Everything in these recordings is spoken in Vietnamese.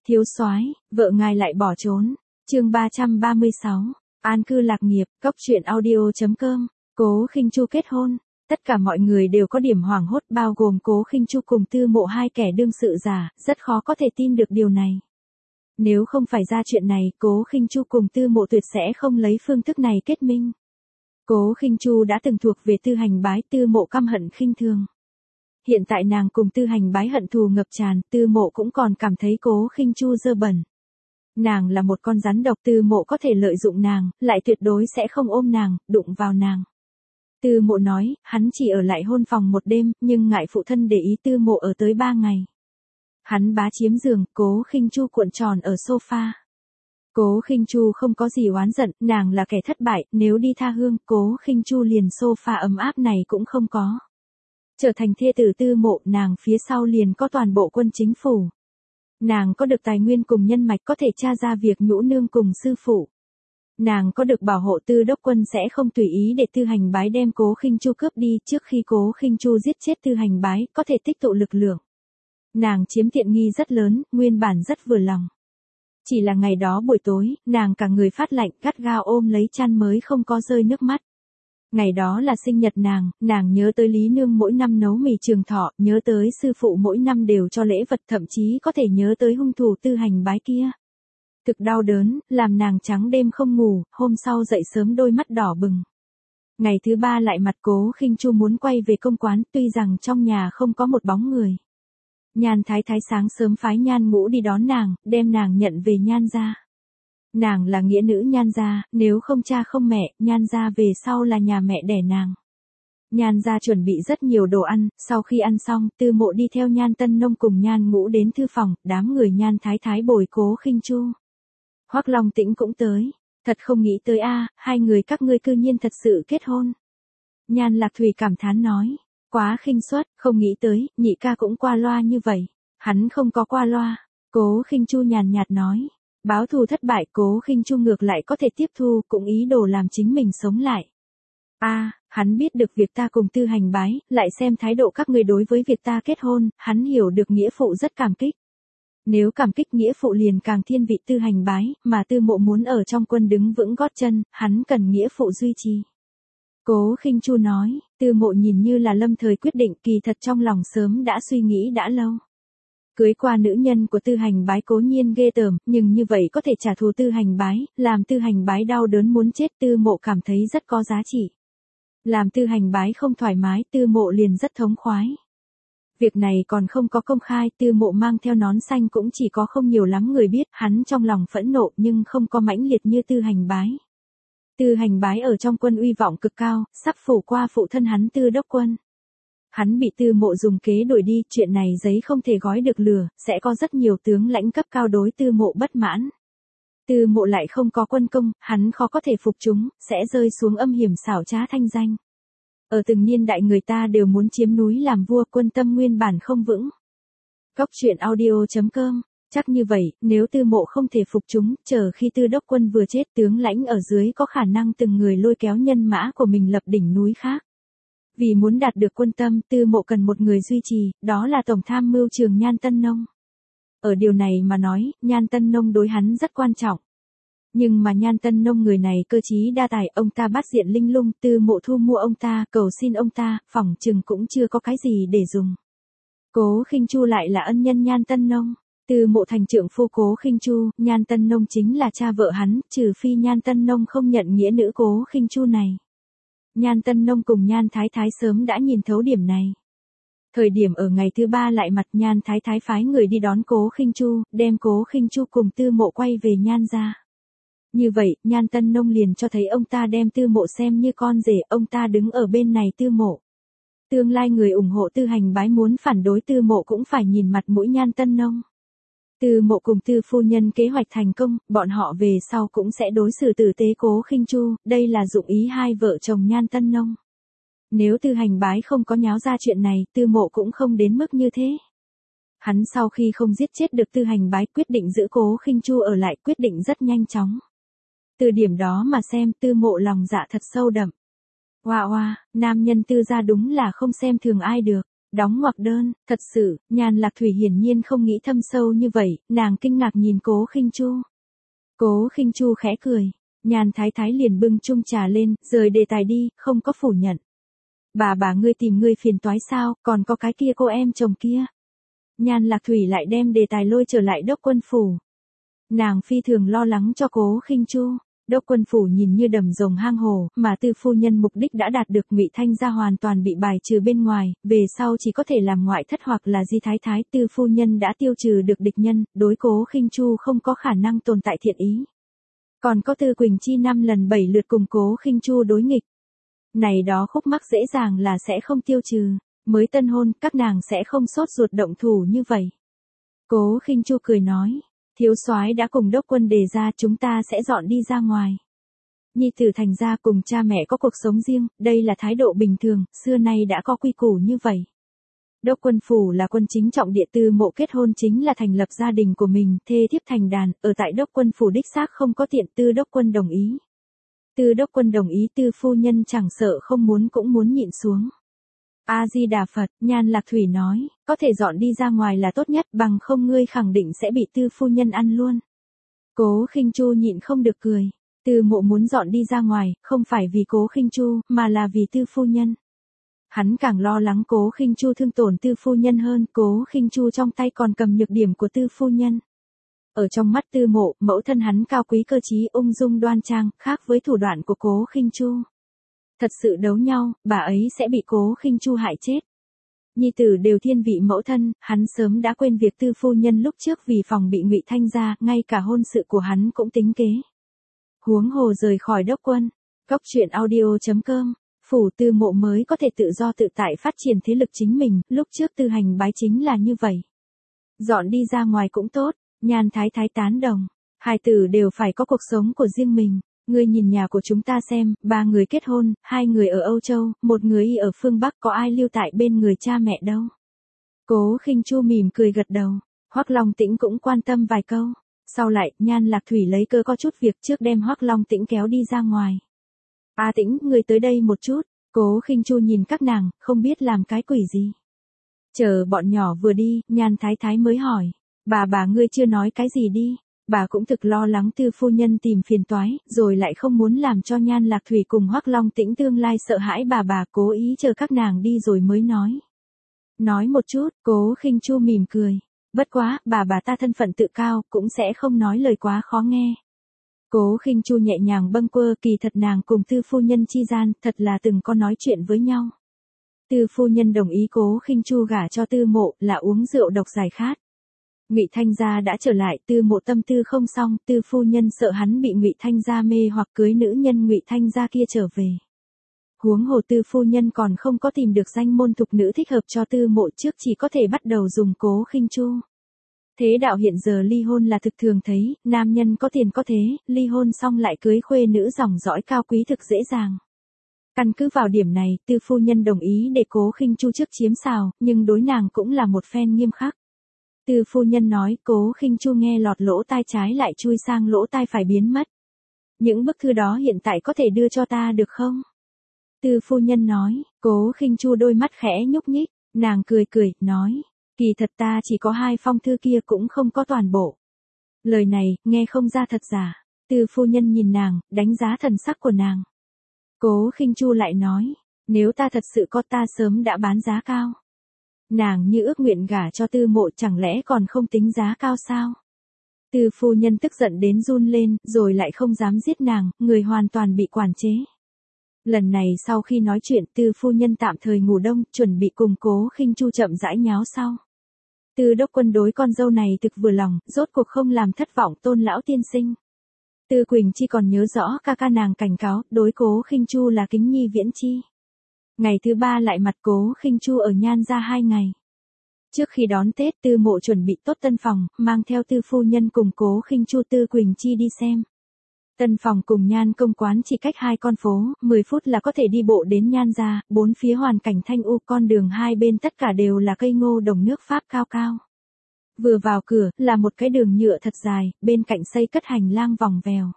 Thiếu soái, vợ ngài lại bỏ trốn. Chương 336. An cư lạc nghiệp, cốc truyện audio.com. Cố Khinh Chu kết hôn. Tất cả mọi người đều có điểm hoảng hốt, bao gồm Cố Khinh Chu cùng Tư Mộ, hai kẻ đương sự giả, rất khó có thể tin được điều này. Nếu không phải ra chuyện này, Cố Khinh Chu cùng Tư Mộ tuyệt sẽ không lấy phương thức này kết minh. Cố Khinh Chu đã từng thuộc về Tư Hành Bái, Tư Mộ căm hận khinh thường. Hiện tại nàng cùng Tư Hành Bái hận thù ngập tràn, Tư Mộ cũng còn cảm thấy Cố Khinh Chu dơ bẩn. Nàng là một con rắn độc, Tư Mộ có thể lợi dụng nàng, lại tuyệt đối sẽ không ôm nàng, đụng vào nàng. Tư Mộ nói, hắn chỉ ở lại hôn phòng một đêm, nhưng ngại phụ thân để ý Tư Mộ ở tới 3 ngày. Hắn bá chiếm giường, Cố Khinh Chu cuộn tròn ở sofa. Cố Khinh Chu không có gì oán giận, nàng là kẻ thất bại, nếu đi tha hương, Cố Khinh Chu liền sofa ấm áp này cũng không có. Trở thành thê tử Tư Mộ, nàng phía sau liền có toàn bộ quân chính phủ. Nàng có được tài nguyên cùng nhân mạch có thể tra ra việc Nhũ Nương cùng sư phụ. Nàng có được bảo hộ, Tư đốc quân sẽ không tùy ý để Tư Hành Bái đem Cố Khinh Chu cướp đi, trước khi Cố Khinh Chu giết chết Tư Hành Bái, có thể tích tụ lực lượng. Nàng chiếm tiện nghi rất lớn, nguyên bản rất vừa lòng. Chỉ là ngày đó buổi tối, nàng cả người phát lạnh, gắt gao ôm lấy chăn mới không có rơi nước mắt. Ngày đó là sinh nhật nàng nhớ tới Lý Nương mỗi năm nấu mì trường thọ, nhớ tới sư phụ mỗi năm đều cho lễ vật, thậm chí có thể nhớ tới hung thủ Tư Hành Bái kia. Thực đau đớn, làm nàng trắng đêm không ngủ, hôm sau dậy sớm đôi mắt đỏ bừng. Ngày thứ 3 lại mặt Cố Khinh Chu muốn quay về công quán, tuy rằng trong nhà không có một bóng người. Nhan Thái Thái sáng sớm phái Nhan Ngũ đi đón nàng, đem nàng nhận về Nhan gia. Nàng là nghĩa nữ Nhan gia, nếu không cha không mẹ, Nhan gia về sau là nhà mẹ đẻ nàng. Nhan gia chuẩn bị rất nhiều đồ ăn, sau khi ăn xong, Tư Mộ đi theo Nhan Tân Nông cùng Nhan Ngũ đến thư phòng, đám người Nhan Thái Thái bồi Cố Khinh Chu. Hoắc Long Tĩnh cũng tới, thật không nghĩ tới a, hai người các ngươi cư nhiên thật sự kết hôn. Nhan Lạc Thủy cảm thán nói, quá khinh suất, không nghĩ tới, nhị ca cũng qua loa như vậy. Hắn không có qua loa. Cố Khinh Chu nhàn nhạt nói, báo thù thất bại, Cố Khinh Chu ngược lại có thể tiếp thu, cũng ý đồ làm chính mình sống lại. Hắn biết được việc ta cùng Tư Hành Bái, lại xem thái độ các người đối với việc ta kết hôn, hắn hiểu được nghĩa phụ rất cảm kích. Nếu cảm kích nghĩa phụ liền càng thiên vị Tư Hành Bái, mà Tư Mộ muốn ở trong quân đứng vững gót chân, hắn cần nghĩa phụ duy trì. Cố Khinh Chu nói, Tư Mộ nhìn như là lâm thời quyết định, kỳ thật trong lòng sớm đã suy nghĩ đã lâu. Cưới qua nữ nhân của Tư Hành Bái cố nhiên ghê tởm, nhưng như vậy có thể trả thù Tư Hành Bái, làm Tư Hành Bái đau đớn muốn chết, Tư Mộ cảm thấy rất có giá trị. Làm Tư Hành Bái không thoải mái, Tư Mộ liền rất thống khoái. Việc này còn không có công khai, Tư Mộ mang theo nón xanh cũng chỉ có không nhiều lắm người biết, hắn trong lòng phẫn nộ nhưng không có mãnh liệt như Tư Hành Bái. Tư Hành Bái ở trong quân uy vọng cực cao, sắp phủ qua phụ thân hắn Tư đốc quân. Hắn bị Tư Mộ dùng kế đuổi đi, chuyện này giấy không thể gói được lửa, sẽ có rất nhiều tướng lãnh cấp cao đối Tư Mộ bất mãn. Tư Mộ lại không có quân công, hắn khó có thể phục chúng, sẽ rơi xuống âm hiểm xảo trá thanh danh. Ở từng niên đại người ta đều muốn chiếm núi làm vua, quân tâm nguyên bản không vững. Cốc truyện audio.com. Chắc như vậy, nếu Tư Mộ không thể phục chúng, chờ khi Tư đốc quân vừa chết, tướng lãnh ở dưới có khả năng từng người lôi kéo nhân mã của mình lập đỉnh núi khác. Vì muốn đạt được quân tâm, Tư Mộ cần một người duy trì, đó là Tổng tham mưu trưởng Nhan Tân Nông. Ở điều này mà nói, Nhan Tân Nông đối hắn rất quan trọng. Nhưng mà Nhan Tân Nông người này cơ trí đa tài, ông ta bắt diện linh lung, Tư Mộ thu mua ông ta, cầu xin ông ta, phỏng chừng cũng chưa có cái gì để dùng. Cố Khinh Chu lại là ân nhân Nhan Tân Nông. Tư Mộ thành trượng phu Cố Khinh Chu, Nhan Tân Nông chính là cha vợ hắn, trừ phi Nhan Tân Nông không nhận nghĩa nữ Cố Khinh Chu này. Nhan Tân Nông cùng Nhan Thái Thái sớm đã nhìn thấu điểm này. Thời điểm ở ngày thứ 3 lại mặt, Nhan Thái Thái phái người đi đón Cố Khinh Chu, đem Cố Khinh Chu cùng Tư Mộ quay về Nhan gia. Như vậy, Nhan Tân Nông liền cho thấy ông ta đem Tư Mộ xem như con rể, ông ta đứng ở bên này Tư Mộ. Tương lai người ủng hộ Tư Hành Bái muốn phản đối Tư Mộ cũng phải nhìn mặt mũi Nhan Tân Nông. Tư Mộ cùng Tư phu nhân kế hoạch thành công, bọn họ về sau cũng sẽ đối xử tử tế Cố Khinh Chu, đây là dụng ý hai vợ chồng Nhan Tân Nông. Nếu Tư Hành Bái không có nháo ra chuyện này, Tư Mộ cũng không đến mức như thế. Hắn sau khi không giết chết được Tư Hành Bái, quyết định giữ Cố Khinh Chu ở lại, quyết định rất nhanh chóng. Từ điểm đó mà xem, Tư Mộ lòng dạ thật sâu đậm. Nam nhân Tư gia đúng là không xem thường ai được. Đóng ngoặc đơn, thật sự, Nhan Lạc Thủy hiển nhiên không nghĩ thâm sâu như vậy, nàng kinh ngạc nhìn Cố Khinh Chu. Cố Khinh Chu khẽ cười, Nhan Thái Thái liền bưng chung trà lên, rời đề tài đi, không có phủ nhận. Bà ngươi tìm ngươi phiền toái sao, còn có cái kia cô em chồng kia. Nhan Lạc Thủy lại đem đề tài lôi trở lại Đốc Quân phủ. Nàng phi thường lo lắng cho Cố Khinh Chu. Đốc Quân phủ nhìn như đầm rồng hang hồ, mà Tư phu nhân mục đích đã đạt được, Ngụy Thanh gia hoàn toàn bị bài trừ bên ngoài, về sau chỉ có thể làm ngoại thất hoặc là Di Thái Thái. Tư phu nhân đã tiêu trừ được địch nhân, đối Cố Khinh Chu không có khả năng tồn tại thiện ý. Còn có Tư Quỳnh Chi 5 lần 7 lượt cùng Cố Khinh Chu đối nghịch. Này đó khúc mắc dễ dàng là sẽ không tiêu trừ, mới tân hôn, các nàng sẽ không sốt ruột động thủ như vậy. Cố Khinh Chu cười nói, thiếu soái đã cùng Đốc Quân đề ra chúng ta sẽ dọn đi ra ngoài. Nhi tử thành ra cùng cha mẹ có cuộc sống riêng, đây là thái độ bình thường, xưa nay đã có quy củ như vậy. Đốc Quân phủ là quân chính trọng địa, Tư Mộ kết hôn chính là thành lập gia đình của mình, thê thiếp thành đàn, ở tại Đốc Quân phủ đích xác không có tiện. Tư Đốc Quân đồng ý. Tư Đốc Quân đồng ý, Tư phu nhân chẳng sợ không muốn cũng muốn nhịn xuống. A Di Đà Phật, Nhan Lạc Thủy nói, có thể dọn đi ra ngoài là tốt nhất, bằng không ngươi khẳng định sẽ bị Tư phu nhân ăn luôn. Cố Khinh Chu nhịn không được cười, Tư Mộ muốn dọn đi ra ngoài, không phải vì Cố Khinh Chu, mà là vì Tư phu nhân. Hắn càng lo lắng Cố Khinh Chu thương tổn Tư phu nhân hơn, Cố Khinh Chu trong tay còn cầm nhược điểm của Tư phu nhân. Ở trong mắt Tư Mộ, mẫu thân hắn cao quý cơ trí, ung dung đoan trang, khác với thủ đoạn của Cố Khinh Chu. Thật sự đấu nhau, bà ấy sẽ bị Cố Khinh Chu hại chết. Nhi tử đều thiên vị mẫu thân, hắn sớm đã quên việc Tư phu nhân lúc trước vì phòng bị Ngụy Thanh gia, ngay cả hôn sự của hắn cũng tính kế. Huống hồ rời khỏi Đốc Quân. Cóc truyện audio.com, phủ Tư Mộ mới có thể tự do tự tại phát triển thế lực chính mình, lúc trước Tư Hành bái chính là như vậy. Dọn đi ra ngoài cũng tốt, Nhan Thái Thái tán đồng. Hai tử đều phải có cuộc sống của riêng mình. Ngươi nhìn nhà của chúng ta xem, 3 người kết hôn, 2 người ở Âu Châu, 1 người ở phương Bắc, có ai lưu tại bên người cha mẹ đâu. Cố Khinh Chu mỉm cười gật đầu, Hoắc Long Tĩnh cũng quan tâm vài câu. Sau lại, Nhan Lạc Thủy lấy cơ có chút việc trước đem Hoắc Long Tĩnh kéo đi ra ngoài. A Tĩnh, ngươi tới đây một chút. Cố Khinh Chu nhìn các nàng, không biết làm cái quỷ gì. Chờ bọn nhỏ vừa đi, Nhan Thái Thái mới hỏi, bà ngươi chưa nói cái gì đi. Bà cũng thực lo lắng Tư phu nhân tìm phiền toái, rồi lại không muốn làm cho Nhan Lạc Thủy cùng Hoắc Long Tĩnh tương lai sợ hãi, bà cố ý chờ các nàng đi rồi mới nói. Nói một chút, Cố Khinh Chu mỉm cười. Bất quá, bà ta thân phận tự cao, cũng sẽ không nói lời quá khó nghe. Cố Khinh Chu nhẹ nhàng bâng quơ, kỳ thật nàng cùng Tư phu nhân chi gian, thật là từng có nói chuyện với nhau. Tư phu nhân đồng ý Cố Khinh Chu gả cho Tư Mộ, là uống rượu độc giải khát. Ngụy Thanh gia đã trở lại, Tư Mộ tâm tư không xong, Tư phu nhân sợ hắn bị Ngụy Thanh gia mê hoặc cưới nữ nhân Ngụy Thanh gia kia trở về. Huống hồ Tư phu nhân còn không có tìm được danh môn thục nữ thích hợp cho Tư Mộ, trước chỉ có thể bắt đầu dùng Cố Khinh Chu. Thế đạo hiện giờ ly hôn là thực thường thấy, nam nhân có tiền có thế, ly hôn xong lại cưới khuê nữ dòng dõi cao quý thực dễ dàng. Căn cứ vào điểm này, Tư phu nhân đồng ý để Cố Khinh Chu trước chiếm xào, nhưng đối nàng cũng là một phen nghiêm khắc. Tư phu nhân nói, Cố Khinh Chu nghe lọt lỗ tai trái lại chui sang lỗ tai phải biến mất. Những bức thư đó hiện tại có thể đưa cho ta được không? Tư phu nhân nói, Cố Khinh Chu đôi mắt khẽ nhúc nhích, nàng cười, nói, kỳ thật ta chỉ có 2 phong thư kia cũng không có toàn bộ. Lời này, nghe không ra thật giả. Tư phu nhân nhìn nàng, đánh giá thần sắc của nàng. Cố Khinh Chu lại nói, nếu ta thật sự có ta sớm đã bán giá cao. Nàng như ước nguyện gả cho Tư Mộ, chẳng lẽ còn không tính giá cao sao? Tư phu nhân tức giận đến run lên, rồi lại không dám giết nàng, người hoàn toàn bị quản chế. Lần này sau khi nói chuyện, Tư phu nhân tạm thời ngủ đông, chuẩn bị cùng Cố Khinh Chu chậm rãi nháo sau. Tư Đốc Quân đối con dâu này thực vừa lòng, rốt cuộc không làm thất vọng Tôn lão tiên sinh. Tư Quỳnh Chi còn nhớ rõ ca nàng cảnh cáo, đối Cố Khinh Chu là kính nhi viễn chi. Ngày thứ 3 lại mặt Cố Khinh Chu ở Nhan gia 2 ngày. Trước khi đón Tết, Tư Mộ chuẩn bị tốt tân phòng, mang theo Tư phu nhân cùng Cố Khinh Chu Tư Quỳnh Chi đi xem. Tân phòng cùng Nhan công quán chỉ cách 2 con phố, 10 phút là có thể đi bộ đến Nhan gia, 4 phía hoàn cảnh thanh u, con đường hai bên tất cả đều là cây ngô đồng nước Pháp cao cao. Vừa vào cửa, là một cái đường nhựa thật dài, bên cạnh xây cất hành lang vòng vèo.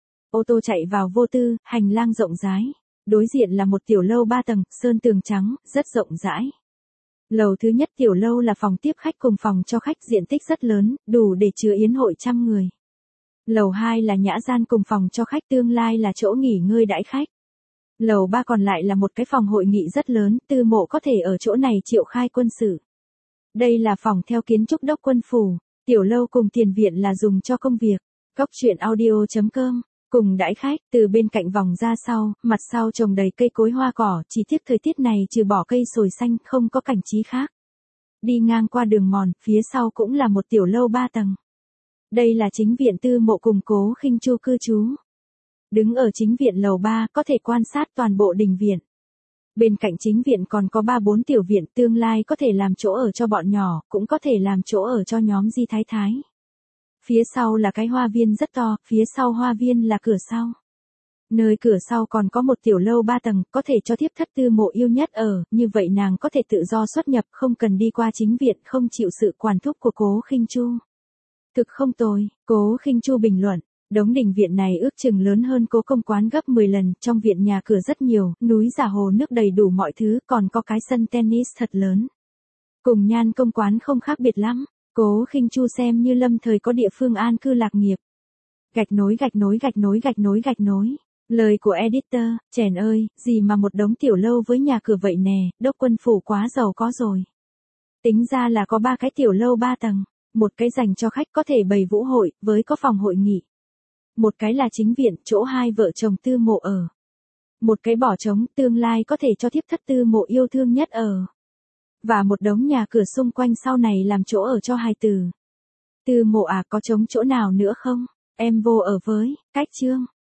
Ô tô chạy vào vô tư, hành lang rộng rãi. Đối diện là một tiểu lâu 3 tầng, sơn tường trắng, rất rộng rãi. Lầu thứ nhất tiểu lâu là phòng tiếp khách cùng phòng cho khách diện tích rất lớn, đủ để chứa yến hội trăm người. Lầu 2 là nhã gian cùng phòng cho khách tương lai là chỗ nghỉ ngơi đãi khách. Lầu 3 còn lại là một cái phòng hội nghị rất lớn, tư mộ có thể ở chỗ này triệu khai quân sự. Đây là phòng theo kiến trúc đốc quân phủ, tiểu lâu cùng tiền viện là dùng cho công việc. Cốc truyện audio.com cùng đãi khách, từ bên cạnh vòng ra sau, mặt sau trồng đầy cây cối hoa cỏ, chỉ tiếc thời tiết này trừ bỏ cây sồi xanh không có cảnh trí khác. Đi ngang qua đường mòn, phía sau cũng là một tiểu lâu 3 tầng. Đây là chính viện tư mộ cùng Cố Khinh Chu cư trú. Đứng ở chính viện lầu 3 có thể quan sát toàn bộ đình viện. Bên cạnh chính viện còn có 3-4 tiểu viện tương lai có thể làm chỗ ở cho bọn nhỏ, cũng có thể làm chỗ ở cho nhóm Di Thái Thái. Phía sau là cái hoa viên rất to, phía sau hoa viên là cửa sau. Nơi cửa sau còn có một tiểu lâu 3 tầng, có thể cho thiếp thất tư mộ yêu nhất ở, như vậy nàng có thể tự do xuất nhập không cần đi qua chính viện, không chịu sự quản thúc của Cố Khinh Chu. Thực không tồi, Cố Khinh Chu bình luận. Đống đình viện này ước chừng lớn hơn Cố công quán gấp 10 lần, trong viện nhà cửa rất nhiều, núi giả hồ nước đầy đủ mọi thứ, còn có cái sân tennis thật lớn. Cùng Nhan công quán không khác biệt lắm, Cố Khinh Chu xem như lâm thời có địa phương an cư lạc nghiệp. Gạch nối gạch nối gạch nối gạch nối gạch nối. Lời của editor, chèn ơi, gì mà một đống tiểu lâu với nhà cửa vậy nè, đốc quân phủ quá giàu có rồi. Tính ra là có 3 cái tiểu lâu 3 tầng, một cái dành cho khách có thể bày vũ hội, với có phòng hội nghị. Một cái là chính viện, chỗ hai vợ chồng tư mộ ở. Một cái bỏ trống, tương lai có thể cho thiếp thất tư mộ yêu thương nhất ở. Và một đống nhà cửa xung quanh sau này làm chỗ ở cho hài tử. Tư mộ à, có trống chỗ nào nữa không? Em vô ở với, cách chương.